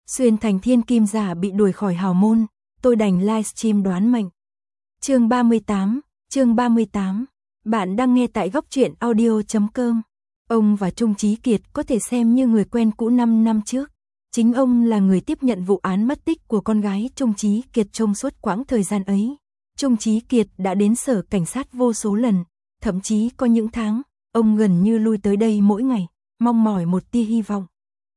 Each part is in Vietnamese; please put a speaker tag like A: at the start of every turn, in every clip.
A: Xuyên thành thiên kim giả bị đuổi khỏi hào môn, tôi đành livestream đoán mệnh. Chương 38. Bạn đang nghe tại góc truyện audio.com. Ông và Trung Chí Kiệt có thể xem như người quen cũ 5 năm trước. Chính ông là người tiếp nhận vụ án mất tích của con gái Trung Chí Kiệt trong suốt quãng thời gian ấy. Trung Chí Kiệt đã đến sở cảnh sát vô số lần, thậm chí có những tháng, ông gần như lui tới đây mỗi ngày, mong mỏi một tia hy vọng.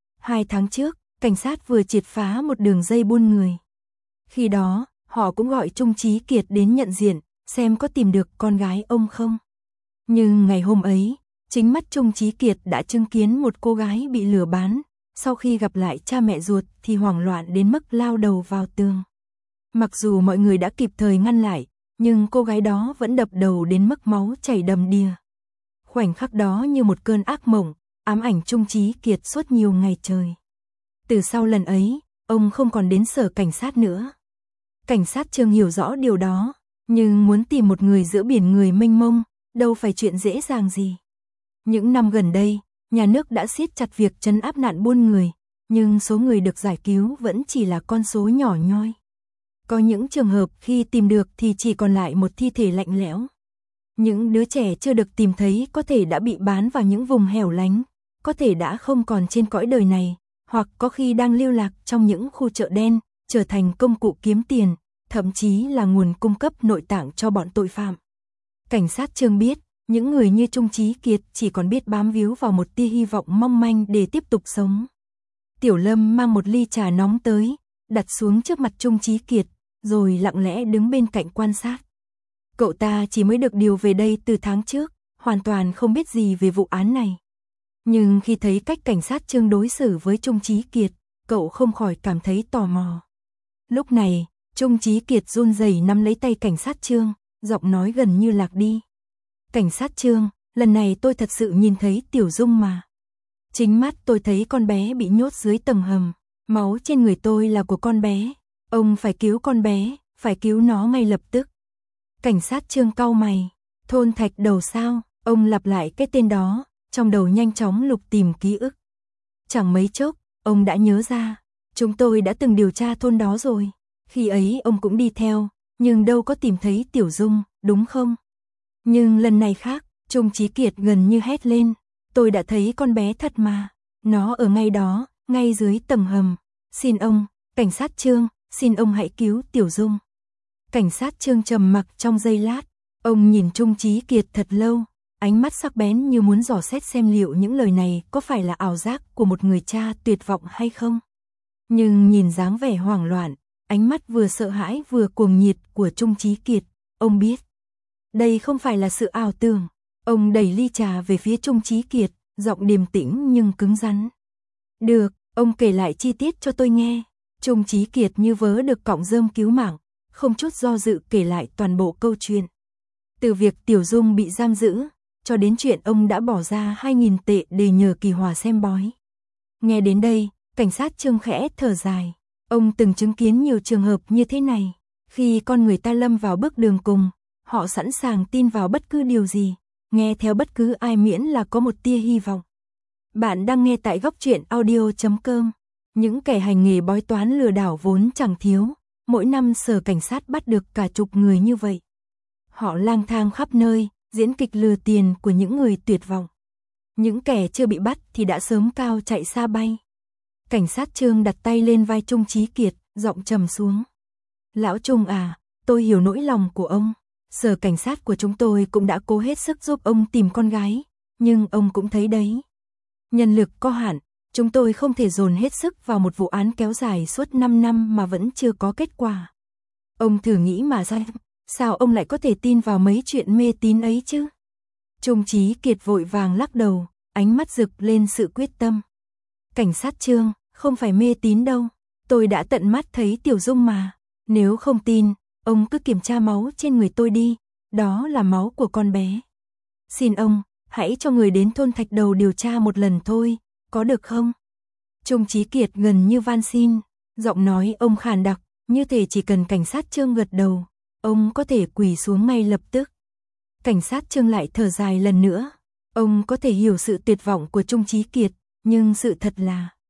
A: 2 tháng trước, cảnh sát vừa triệt phá một đường dây buôn người. Khi đó, họ cũng gọi Trung Chí Kiệt đến nhận diện, xem có tìm được con gái ông không. Nhưng ngày hôm ấy, chính mắt Trung Chí Kiệt đã chứng kiến một cô gái bị lừa bán, sau khi gặp lại cha mẹ ruột thì hoảng loạn đến mức lao đầu vào tường. Mặc dù mọi người đã kịp thời ngăn lại, nhưng cô gái đó vẫn đập đầu đến mức máu chảy đầm đìa. Khoảnh khắc đó như một cơn ác mộng, ám ảnh Trung Chí Kiệt suốt nhiều ngày trời. Từ sau lần ấy, ông không còn đến sở cảnh sát nữa. Cảnh sát Trương hiểu rõ điều đó, nhưng muốn tìm một người giữa biển người mênh mông, đâu phải chuyện dễ dàng gì. Những năm gần đây, nhà nước đã siết chặt việc trấn áp nạn buôn người, nhưng số người được giải cứu vẫn chỉ là con số nhỏ nhoi. Có những trường hợp khi tìm được thì chỉ còn lại một thi thể lạnh lẽo. Những đứa trẻ chưa được tìm thấy có thể đã bị bán vào những vùng hẻo lánh, có thể đã không còn trên cõi đời này, hoặc có khi đang lưu lạc trong những khu chợ đen, trở thành công cụ kiếm tiền, thậm chí là nguồn cung cấp nội tạng cho bọn tội phạm. Cảnh sát Trương biết, những người như Trung Chí Kiệt chỉ còn biết bám víu vào một tia hy vọng mong manh để tiếp tục sống. Tiểu Lâm mang một ly trà nóng tới, đặt xuống trước mặt Trung Chí Kiệt, rồi lặng lẽ đứng bên cạnh quan sát. Cậu ta chỉ mới được điều về đây từ tháng trước, hoàn toàn không biết gì về vụ án này. Nhưng khi thấy cách cảnh sát Trương đối xử với Trung Chí Kiệt, cậu không khỏi cảm thấy tò mò. Lúc này, Trung Chí Kiệt run rẩy nắm lấy tay cảnh sát Trương, giọng nói gần như lạc đi. Cảnh sát Trương, lần này tôi thật sự nhìn thấy Tiểu Dung mà. Chính mắt tôi thấy con bé bị nhốt dưới tầng hầm, máu trên người tôi là của con bé. Ông phải cứu con bé, phải cứu nó ngay lập tức. Cảnh sát Trương cau mày, thôn Thạch Đầu sao? Ông lặp lại cái tên đó, trong đầu nhanh chóng lục tìm ký ức. Chẳng mấy chốc, ông đã nhớ ra, chúng tôi đã từng điều tra thôn đó rồi. Khi ấy ông cũng đi theo, nhưng đâu có tìm thấy Tiểu Dung, đúng không? Nhưng lần này khác, Trung Chí Kiệt gần như hét lên, tôi đã thấy con bé thật mà, nó ở ngay đó, ngay dưới tầng hầm. Xin ông, cảnh sát Trương, xin ông hãy cứu Tiểu Dung. Cảnh sát Trương trầm mặc trong giây lát, ông nhìn Trung Chí Kiệt thật lâu, ánh mắt sắc bén như muốn dò xét xem liệu những lời này có phải là ảo giác của một người cha tuyệt vọng hay không. Nhưng nhìn dáng vẻ hoảng loạn, ánh mắt vừa sợ hãi vừa cuồng nhiệt của Trung Chí Kiệt, ông biết. Đây không phải là sự ảo tưởng. Ông đẩy ly trà về phía Trung Chí Kiệt, giọng điềm tĩnh nhưng cứng rắn. Được, ông kể lại chi tiết cho tôi nghe. Trung Chí Kiệt như vớ được cọng rơm cứu mạng, không chút do dự kể lại toàn bộ câu chuyện. Từ việc Tiểu Dung bị giam giữ, cho đến chuyện ông đã bỏ ra 2.000 tệ để nhờ Kỳ Hòa xem bói. Nghe đến đây, cảnh sát Trương khẽ thở dài. Ông từng chứng kiến nhiều trường hợp như thế này. Khi con người ta lâm vào bước đường cùng, họ sẵn sàng tin vào bất cứ điều gì, nghe theo bất cứ ai miễn là có một tia hy vọng. Bạn đang nghe tại góc truyện audio.com. Những kẻ hành nghề bói toán lừa đảo vốn chẳng thiếu, mỗi năm sở cảnh sát bắt được cả chục người như vậy. Họ lang thang khắp nơi, diễn kịch lừa tiền của những người tuyệt vọng. Những kẻ chưa bị bắt thì đã sớm cao chạy xa bay. Cảnh sát Trương đặt tay lên vai Trung Chí Kiệt, giọng trầm xuống. Lão Trung à, tôi hiểu nỗi lòng của ông. Sở cảnh sát của chúng tôi cũng đã cố hết sức giúp ông tìm con gái, nhưng ông cũng thấy đấy. Nhân lực có hạn, chúng tôi không thể dồn hết sức vào một vụ án kéo dài suốt 5 năm mà vẫn chưa có kết quả. Ông thử nghĩ mà xem, sao ông lại có thể tin vào mấy chuyện mê tín ấy chứ? Trung Chí Kiệt vội vàng lắc đầu, ánh mắt rực lên sự quyết tâm. Cảnh sát Trương, không phải mê tín đâu, tôi đã tận mắt thấy Tiểu Dung mà. Nếu không tin, ông cứ kiểm tra máu trên người tôi đi, đó là máu của con bé. Xin ông, hãy cho người đến thôn Thạch Đầu điều tra một lần thôi, có được không? Trung Chí Kiệt gần như van xin, giọng nói ông khàn đặc, như thể chỉ cần cảnh sát Trương gật đầu, ông có thể quỳ xuống ngay lập tức. Cảnh sát Trương lại thở dài lần nữa, ông có thể hiểu sự tuyệt vọng của Trung Chí Kiệt, nhưng sự thật là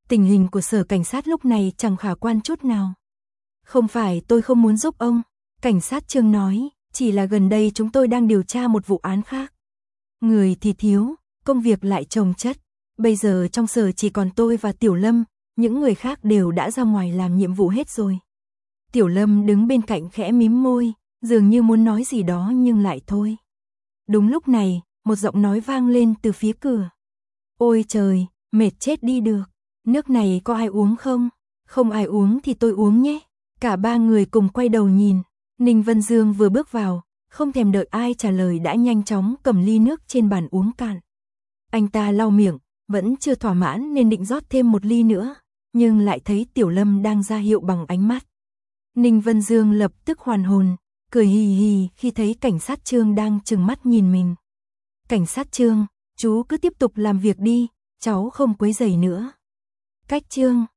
A: Tình hình của sở cảnh sát lúc này chẳng khả quan chút nào. Không phải tôi không muốn giúp ông, cảnh sát Trương nói, chỉ là gần đây chúng tôi đang điều tra một vụ án khác. Người thì thiếu, công việc lại chồng chất. Bây giờ trong sở chỉ còn tôi và Tiểu Lâm, những người khác đều đã ra ngoài làm nhiệm vụ hết rồi. Tiểu Lâm đứng bên cạnh khẽ mím môi, dường như muốn nói gì đó nhưng lại thôi. Đúng lúc này, một giọng nói vang lên từ phía cửa. Ôi trời, mệt chết đi được. Nước này có ai uống không? Không ai uống thì tôi uống nhé. Cả ba người cùng quay đầu nhìn. Ninh Vân Dương vừa bước vào, không thèm đợi ai trả lời đã nhanh chóng cầm ly nước trên bàn uống cạn. Anh ta lau miệng, vẫn chưa thỏa mãn nên định rót thêm một ly nữa, nhưng lại thấy Tiểu Lâm đang ra hiệu bằng ánh mắt. Ninh Vân Dương lập tức hoàn hồn, cười hì hì khi thấy cảnh sát Trương đang trừng mắt nhìn mình. Cảnh sát Trương, chú cứ tiếp tục làm việc đi, cháu không quấy rầy nữa. Cách Trương.